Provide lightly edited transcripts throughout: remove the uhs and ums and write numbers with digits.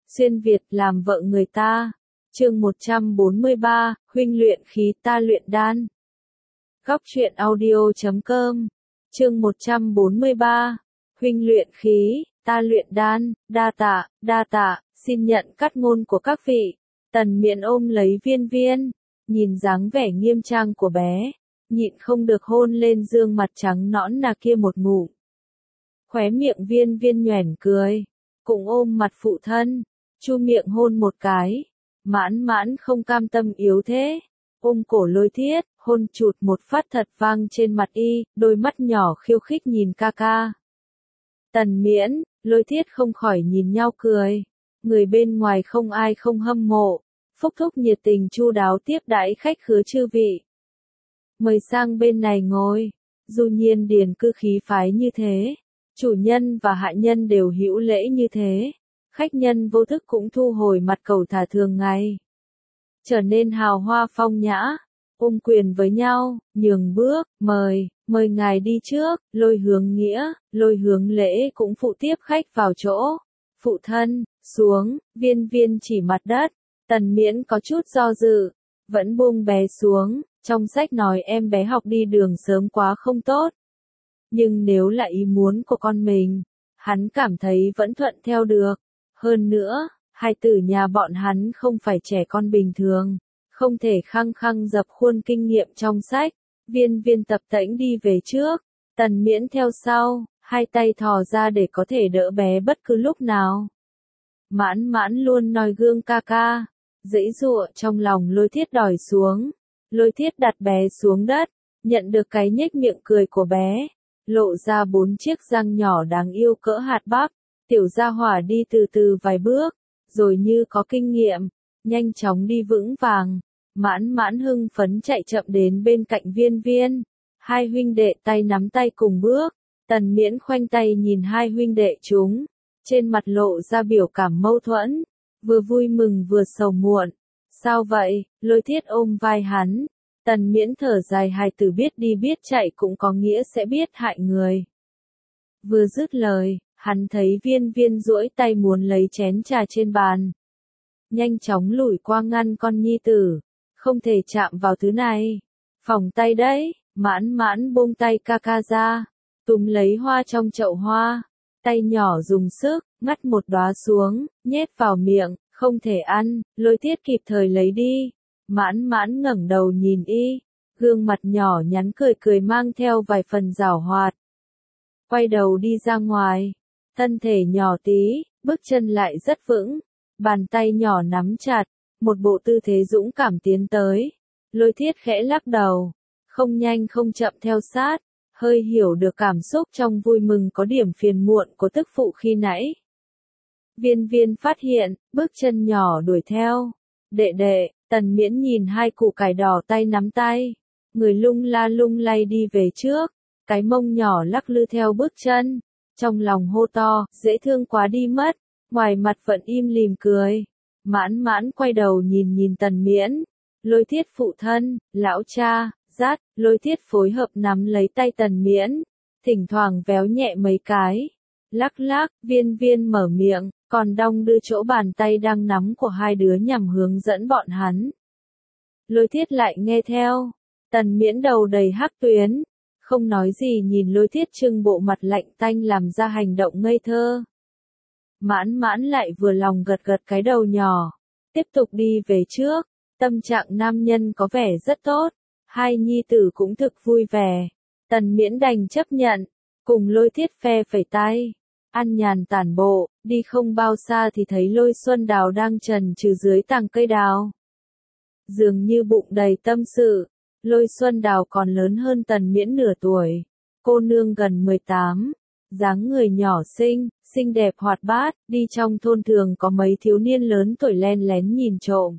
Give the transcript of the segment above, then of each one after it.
xuyên Việt làm vợ người ta. Chương 143, huynh luyện khí ta luyện đan. Góc truyện audio.com. Chương 143, huynh luyện khí, ta luyện đan, đa tạ, xin nhận cắt ngôn của các vị. Tần Miễn ôm lấy Viên Viên, nhìn dáng vẻ nghiêm trang của bé, nhịn không được hôn lên dương mặt trắng nõn nà kia một ngụm. Khóe miệng Viên Viên nhoẻn cười, cũng ôm mặt phụ thân, chu miệng hôn một cái. Mãn Mãn không cam tâm yếu thế, ôm cổ Lôi Thiết, hôn chụt một phát thật vang trên mặt y, đôi mắt nhỏ khiêu khích nhìn ca ca. Tần Miễn, Lôi Thiết không khỏi nhìn nhau cười, người bên ngoài không ai không hâm mộ, Phúc Thúc nhiệt tình chu đáo tiếp đãi khách khứa chư vị. Mời sang bên này ngồi, dù nhiên điền cư khí phái như thế, chủ nhân và hạ nhân đều hữu lễ như thế. Khách nhân vô thức cũng thu hồi mặt cầu thả thường ngày, trở nên hào hoa phong nhã, ôm quyền với nhau, nhường bước, mời ngài đi trước. Lôi Hướng Nghĩa, Lôi Hướng Lễ cũng phụ tiếp khách vào chỗ. Phụ thân, xuống. Viên Viên chỉ mặt đất. Tần Miễn có chút do dự, vẫn buông bé xuống. Trong sách nói em bé học đi đường sớm quá không tốt, nhưng nếu là ý muốn của con mình, hắn cảm thấy vẫn thuận theo được. Hơn nữa, hai tử nhà bọn hắn không phải trẻ con bình thường, không thể khăng khăng dập khuôn kinh nghiệm trong sách. Viên Viên tập tễnh đi về trước, Tần Miễn theo sau, hai tay thò ra để có thể đỡ bé bất cứ lúc nào. Mãn Mãn luôn noi gương ca ca, giãy giụa trong lòng. Lôi Thiết đòi xuống. Lôi Thiết đặt bé xuống đất, nhận được cái nhếch miệng cười của bé, lộ ra 4 chiếc răng nhỏ đáng yêu cỡ hạt bắp. Tiểu gia hỏa đi từ từ vài bước, rồi như có kinh nghiệm, nhanh chóng đi vững vàng. Mãn Mãn hưng phấn chạy chậm đến bên cạnh Viên Viên. Hai huynh đệ tay nắm tay cùng bước. Tần Miễn khoanh tay nhìn hai huynh đệ chúng, trên mặt lộ ra biểu cảm mâu thuẫn, vừa vui mừng vừa sầu muộn. Sao vậy? Lôi Thiết ôm vai hắn. Tần Miễn thở dài, hài tử biết đi biết chạy cũng có nghĩa sẽ biết hại người. Vừa dứt lời, hắn thấy Viên Viên duỗi tay muốn lấy chén trà trên bàn, nhanh chóng lủi qua ngăn con nhi tử, không thể chạm vào thứ này. Phòng tay đấy. Mãn Mãn buông tay ca ca ra, túm lấy hoa trong chậu hoa, tay nhỏ dùng sức, ngắt một đóa xuống, nhét vào miệng, không thể ăn. Lôi Thiết kịp thời lấy đi. Mãn Mãn ngẩng đầu nhìn y, gương mặt nhỏ nhắn cười mang theo vài phần giảo hoạt. Quay đầu đi ra ngoài, thân thể nhỏ tí, bước chân lại rất vững, bàn tay nhỏ nắm chặt, một bộ tư thế dũng cảm tiến tới. Lôi Thiết khẽ lắc đầu, không nhanh không chậm theo sát, hơi hiểu được cảm xúc trong vui mừng có điểm phiền muộn của tức phụ khi nãy. Viên Viên phát hiện, bước chân nhỏ đuổi theo. Đệ, Tần Miễn nhìn hai củ cải đỏ tay nắm tay, người lung la lung lay đi về trước, cái mông nhỏ lắc lư theo bước chân. Trong lòng hô to, dễ thương quá đi mất, ngoài mặt vẫn im lìm cười. Mãn Mãn quay đầu nhìn Tần Miễn. Lôi Thiết phụ thân, lão cha, dắt. Lôi Thiết phối hợp nắm lấy tay Tần Miễn, thỉnh thoảng véo nhẹ mấy cái. Lắc. Viên Viên mở miệng, còn đong đưa chỗ bàn tay đang nắm của hai đứa nhằm hướng dẫn bọn hắn. Lôi Thiết lại nghe theo. Tần Miễn đầu đầy hắc tuyến, không nói gì nhìn Lôi Thiết trưng bộ mặt lạnh tanh làm ra hành động ngây thơ. Mãn Mãn lại vừa lòng gật cái đầu nhỏ, tiếp tục đi về trước. Tâm trạng nam nhân có vẻ rất tốt, hai nhi tử cũng thực vui vẻ. Tần Miễn đành chấp nhận, cùng Lôi Thiết phe phẩy tay, ăn nhàn tản bộ. Đi không bao xa thì thấy Lôi Xuân Đào đang chần chừ dưới tàng cây đào, dường như bụng đầy tâm sự. Lôi Xuân Đào còn lớn hơn Tần Miễn nửa tuổi, cô nương gần 18, dáng người nhỏ xinh đẹp hoạt bát, đi trong thôn thường có mấy thiếu niên lớn tuổi len lén nhìn trộm.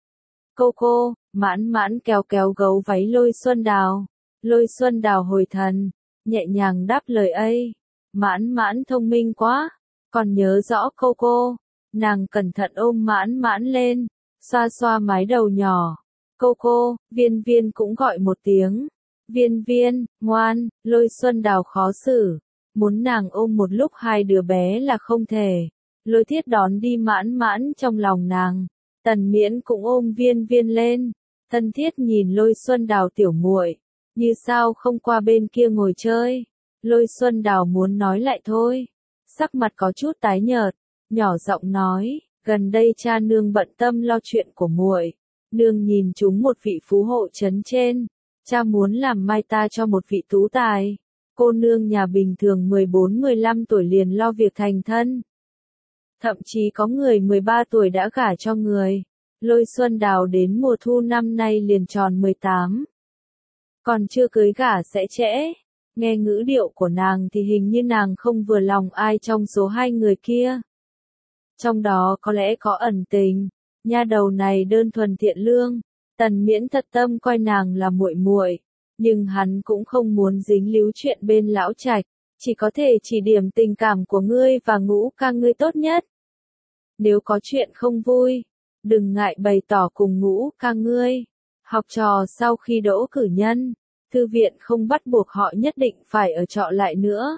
Cô, Mãn Mãn kéo gấu váy Lôi Xuân Đào. Lôi Xuân Đào hồi thần, nhẹ nhàng đáp lời ấy. Mãn Mãn thông minh quá, còn nhớ rõ cô. Nàng cẩn thận ôm Mãn Mãn lên, xoa xoa mái đầu nhỏ. Cô, Viên Viên cũng gọi một tiếng. Viên, ngoan. Lôi Xuân Đào khó xử, muốn nàng ôm một lúc hai đứa bé là không thể. Lôi Thiết đón đi mãn mãn trong lòng nàng. Tần Miễn cũng ôm Viên Viên lên, thân thiết nhìn Lôi Xuân Đào tiểu muội, như sao không qua bên kia ngồi chơi. Lôi Xuân Đào muốn nói lại thôi, sắc mặt có chút tái nhợt, nhỏ giọng nói, gần đây cha nương bận tâm lo chuyện của muội, nương nhìn chúng một vị phú hộ trấn trên, cha muốn làm mai ta cho một vị tú tài. Cô nương nhà bình thường 14-15 tuổi liền lo việc thành thân. Thậm chí có người 13 tuổi đã gả cho người. Lôi Xuân Đào đến mùa thu năm nay liền tròn 18. Còn chưa cưới gả sẽ trễ. Nghe ngữ điệu của nàng thì hình như nàng không vừa lòng ai trong số hai người kia. Trong đó có lẽ có ẩn tình. Nha đầu này đơn thuần thiện lương. Tần Miễn thật tâm coi nàng là muội muội, nhưng hắn cũng không muốn dính líu chuyện bên lão trạch, chỉ có thể chỉ điểm tình cảm của ngươi và Ngũ ca ngươi tốt nhất. Nếu có chuyện không vui, đừng ngại bày tỏ cùng Ngũ ca ngươi. Học trò sau khi đỗ cử nhân, thư viện không bắt buộc họ nhất định phải ở trọ lại nữa.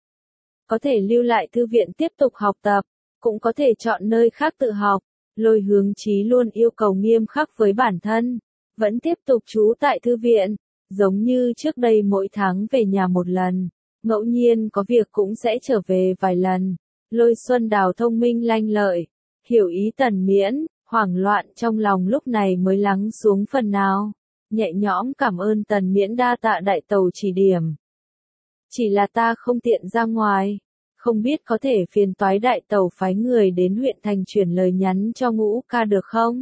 Có thể lưu lại thư viện tiếp tục học tập, cũng có thể chọn nơi khác tự học. Lôi Hướng Chí luôn yêu cầu nghiêm khắc với bản thân, vẫn tiếp tục trú tại thư viện, giống như trước đây mỗi tháng về nhà một lần, ngẫu nhiên có việc cũng sẽ trở về vài lần. Lôi Xuân Đào thông minh lanh lợi, hiểu ý Tần Miễn, hoảng loạn trong lòng lúc này mới lắng xuống phần nào, nhẹ nhõm cảm ơn Tần Miễn đa tạ đại tẩu chỉ điểm. Chỉ là ta không tiện ra ngoài, không biết có thể phiền toái đại tẩu phái người đến huyện thành chuyển lời nhắn cho Ngũ ca được không?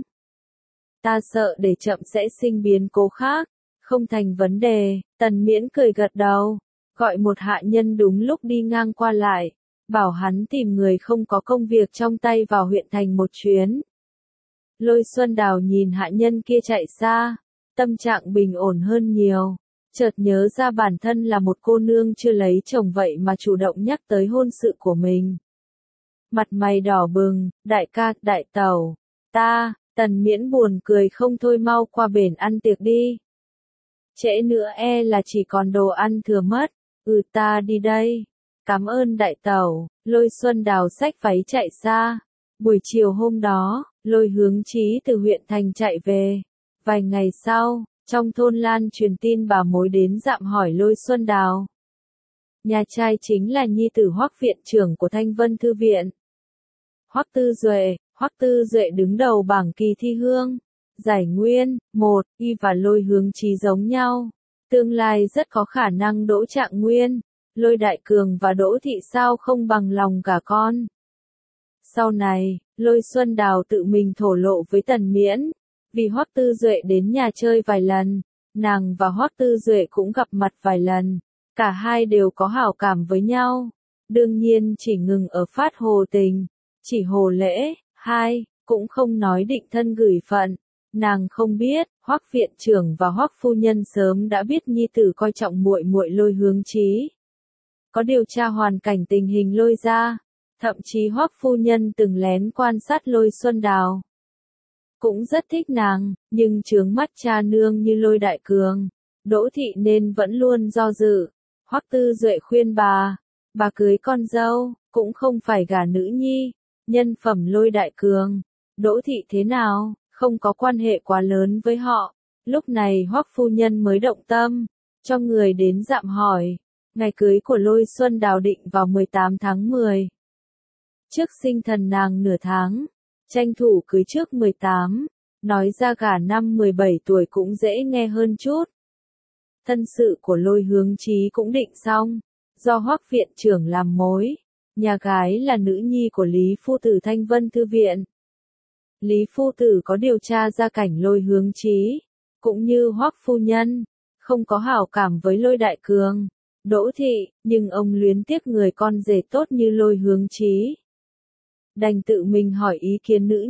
Ta sợ để chậm sẽ sinh biến cố khác. Không thành vấn đề. Tần Miễn cười gật đầu, gọi một hạ nhân đúng lúc đi ngang qua lại, bảo hắn tìm người không có công việc trong tay vào huyện thành một chuyến. Lôi Xuân Đào nhìn hạ nhân kia chạy xa, tâm trạng bình ổn hơn nhiều, chợt nhớ ra bản thân là một cô nương chưa lấy chồng vậy mà chủ động nhắc tới hôn sự của mình. Mặt mày đỏ bừng, đại ca, đại tẩu, Tần Miễn buồn cười không thôi, mau qua bển ăn tiệc đi. Trễ nữa là chỉ còn đồ ăn thừa mất. Ta đi đây. Cảm ơn đại tẩu. Lôi Xuân Đào xách váy chạy xa. Buổi chiều hôm đó, Lôi Hướng Chí từ huyện thành chạy về. Vài ngày sau, trong thôn lan truyền tin bà mối đến dạm hỏi Lôi Xuân Đào. Nhà trai chính là nhi tử Hoắc viện trưởng của Thanh Vân Thư viện. Hoắc Tư Duệ đứng đầu bảng kỳ thi hương. Giải nguyên, 1, y và Lôi Hướng Chí giống nhau. Tương lai rất có khả năng đỗ trạng nguyên. Lôi Đại Cường và Đỗ Thị sao không bằng lòng cả con. Sau này, Lôi Xuân Đào tự mình thổ lộ với Tần Miễn. Vì Hoắc Tư Duệ đến nhà chơi vài lần, nàng và Hoắc Tư Duệ cũng gặp mặt vài lần. Cả hai đều có hảo cảm với nhau. Đương nhiên chỉ ngừng ở phát hồ tình, chỉ hồ lễ, cũng không nói định thân gửi phận. Nàng không biết, Hoắc viện trưởng và Hoắc phu nhân sớm đã biết nhi tử coi trọng muội muội Lôi Hướng Chí. Có điều tra hoàn cảnh tình hình Lôi gia, thậm chí Hoắc phu nhân từng lén quan sát Lôi Xuân Đào. Cũng rất thích nàng, nhưng chướng mắt cha nương như Lôi Đại Cường, Đỗ Thị nên vẫn luôn do dự. Hoắc Tư Duệ khuyên bà cưới con dâu, cũng không phải gả nữ nhi. Nhân phẩm Lôi Đại Cường, Đỗ Thị thế nào, không có quan hệ quá lớn với họ. Lúc này Hoắc phu nhân mới động tâm, cho người đến dạm hỏi. Ngày cưới của Lôi Xuân Đào định vào 18 tháng 10. Trước sinh thần nàng nửa tháng, tranh thủ cưới trước 18, nói ra gả năm 17 tuổi cũng dễ nghe hơn chút. Thân sự của Lôi Hướng Chí cũng định xong, do Hoắc viện trưởng làm mối. Nhà gái là nữ nhi của Lý Phu Tử Thanh Vân Thư viện. Lý Phu Tử có điều tra ra cảnh Lôi Hướng Chí, cũng như Hoắc phu nhân, không có hảo cảm với Lôi Đại Cường, Đỗ Thị, nhưng ông luyến tiếc người con rể tốt như Lôi Hướng Chí. Đành tự mình hỏi ý kiến nữ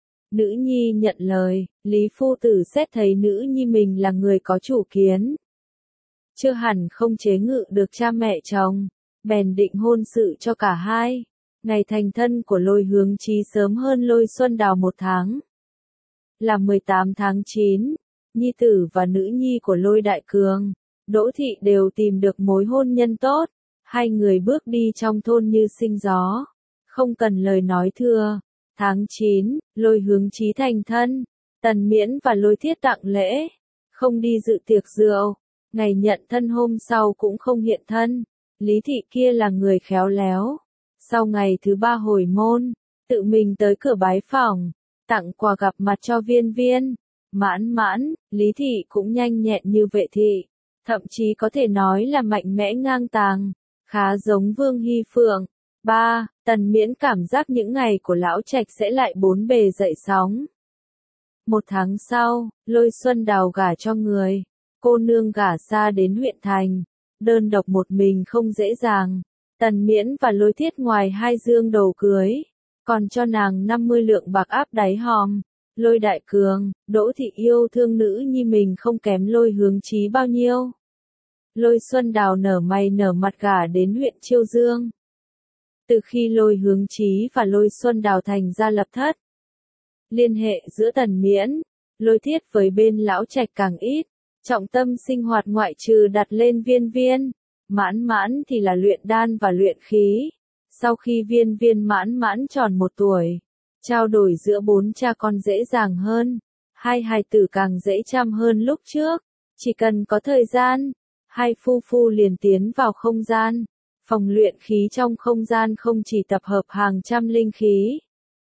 nhi nhận lời. Lý Phu Tử xét thấy nữ nhi mình là người có chủ kiến, chưa hẳn không chế ngự được cha mẹ chồng, bèn định hôn sự cho cả hai. Ngày thành thân của Lôi Hướng Chí sớm hơn Lôi Xuân Đào 1 tháng, là 18 tháng 9. Nhi tử và nữ nhi của Lôi Đại Cường, Đỗ Thị đều tìm được mối hôn nhân tốt. Hai người bước đi trong thôn như sinh gió, không cần lời nói thừa. Tháng 9, Lôi Hướng Chí thành thân, Tần Miễn và Lôi Thiết tặng lễ, không đi dự tiệc rượu, ngày nhận thân hôm sau cũng không hiện thân. Lý thị kia là người khéo léo, sau ngày thứ 3 hồi môn, tự mình tới cửa bái phỏng, tặng quà gặp mặt cho Viên Viên. Mãn Mãn, Lý thị cũng nhanh nhẹn như Vệ thị, thậm chí có thể nói là mạnh mẽ ngang tàng, khá giống Vương Hy Phượng. 3. Tần Miễn cảm giác những ngày của lão trạch sẽ lại bốn bề dậy sóng. 1 tháng sau, Lôi Xuân Đào gả cho người, cô nương gả xa đến huyện thành, đơn độc một mình không dễ dàng. Tần Miễn và Lôi Thiết ngoài 2 dương đầu cưới, còn cho nàng 50 lượng bạc áp đáy hòm. Lôi Đại Cường, Đỗ thị yêu thương nữ nhi mình không kém Lôi Hướng Chí bao nhiêu. Lôi Xuân Đào nở mày nở mặt gả đến huyện Chiêu Dương. Từ khi Lôi Hướng Chí và Lôi Xuân Đào thành ra lập thất, liên hệ giữa Tần Miễn, Lôi Thiết với bên lão trạch càng ít, trọng tâm sinh hoạt ngoại trừ đặt lên Viên Viên, Mãn Mãn thì là luyện đan và luyện khí. Sau khi Viên Viên Mãn Mãn tròn 1 tuổi, trao đổi giữa 4 cha con dễ dàng hơn, hai hài tử càng dễ chăm hơn lúc trước, chỉ cần có thời gian, hai phu phu liền tiến vào không gian. Phòng luyện khí trong không gian không chỉ tập hợp hàng trăm linh khí,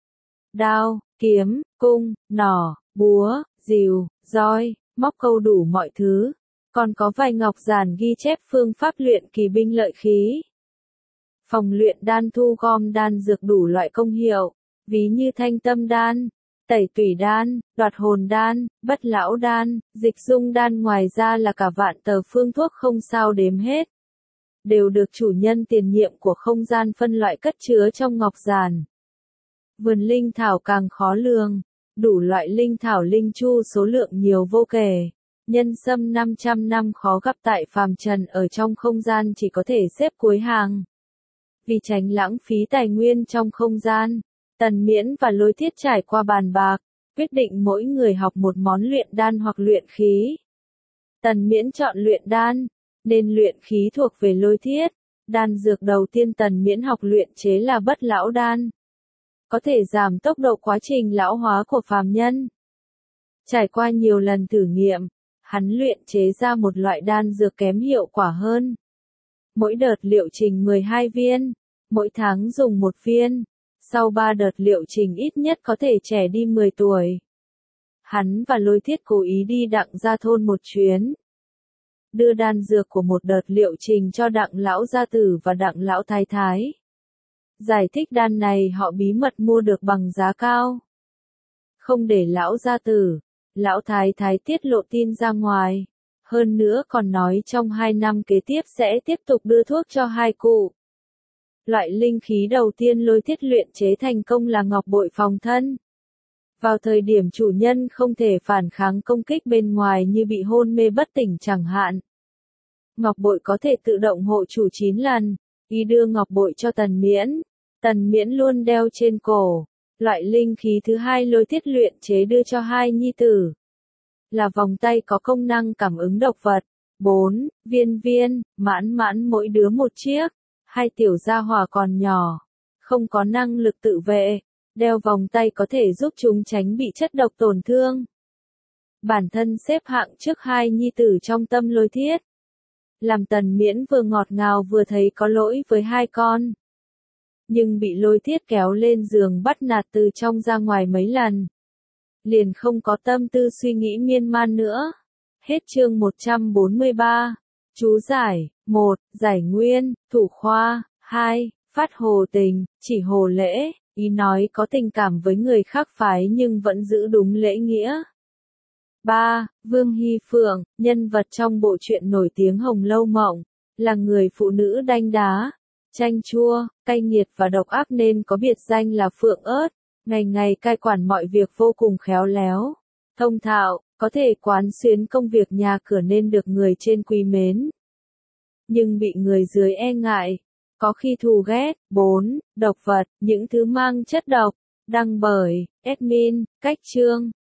đao, kiếm, cung, nỏ, búa, rìu, roi, móc câu đủ mọi thứ, còn có vài ngọc giản ghi chép phương pháp luyện kỳ binh lợi khí. Phòng luyện đan thu gom đan dược đủ loại công hiệu, ví như thanh tâm đan, tẩy tủy đan, đoạt hồn đan, bất lão đan, dịch dung đan, ngoài ra là cả vạn tờ phương thuốc không sao đếm hết, đều được chủ nhân tiền nhiệm của không gian phân loại cất chứa trong ngọc giản. Vườn linh thảo càng khó lường, đủ loại linh thảo linh chu số lượng nhiều vô kể. Nhân sâm 500 năm khó gặp tại phàm trần ở trong không gian chỉ có thể xếp cuối hàng. Vì tránh lãng phí tài nguyên trong không gian, Tần Miễn và Lôi Thiết trải qua bàn bạc, quyết định mỗi người học một món luyện đan hoặc luyện khí. Tần Miễn chọn luyện đan, nên luyện khí thuộc về Lôi Thiết. Đan dược đầu tiên Tần Miễn học luyện chế là bất lão đan, có thể giảm tốc độ quá trình lão hóa của phàm nhân. Trải qua nhiều lần thử nghiệm, hắn luyện chế ra một loại đan dược kém hiệu quả hơn. Mỗi đợt liệu trình 12 viên, mỗi tháng dùng 1 viên, sau 3 đợt liệu trình ít nhất có thể trẻ đi 10 tuổi. Hắn và Lôi Thiết cố ý đi Đặng Gia thôn một chuyến, đưa đan dược của một đợt liệu trình cho Đặng lão gia tử và Đặng lão thái thái. Giải thích đan này họ bí mật mua được bằng giá cao, không để lão gia tử, lão thái thái tiết lộ tin ra ngoài. Hơn nữa còn nói trong 2 năm kế tiếp sẽ tiếp tục đưa thuốc cho hai cụ. Loại linh khí đầu tiên Lôi Thiết luyện chế thành công là ngọc bội phòng thân. Vào thời điểm chủ nhân không thể phản kháng công kích bên ngoài như bị hôn mê bất tỉnh chẳng hạn, ngọc bội có thể tự động hộ chủ 9 lần. Y đưa ngọc bội cho Tần Miễn, Tần Miễn luôn đeo trên cổ. Loại linh khí thứ hai Lôi Thiết luyện chế đưa cho hai nhi tử là vòng tay có công năng cảm ứng độc vật. 4. Viên Viên, Mãn Mãn mỗi đứa 1 chiếc. Hai tiểu gia hỏa còn nhỏ, không có năng lực tự vệ, đeo vòng tay có thể giúp chúng tránh bị chất độc tổn thương. Bản thân xếp hạng trước hai nhi tử trong tâm Lôi Thiết, làm Tần Miễn vừa ngọt ngào vừa thấy có lỗi với hai con. Nhưng bị Lôi Thiết kéo lên giường bắt nạt từ trong ra ngoài mấy lần, liền không có tâm tư suy nghĩ miên man nữa. Hết chương 143. Chú giải. 1. Giải nguyên, thủ khoa. 2. Phát hồ tình, chỉ hồ lễ, ý nói có tình cảm với người khác phái nhưng vẫn giữ đúng lễ nghĩa. 3. Vương Hy Phượng, nhân vật trong bộ truyện nổi tiếng Hồng Lâu Mộng, là người phụ nữ đanh đá, chanh chua, cay nghiệt và độc ác nên có biệt danh là Phượng ớt, ngày ngày cai quản mọi việc vô cùng khéo léo, thông thạo, có thể quán xuyến công việc nhà cửa nên được người trên quý mến, nhưng bị người dưới e ngại, có khi thù ghét. 4. Độc vật, những thứ mang chất độc, đăng bởi admin, cách chương.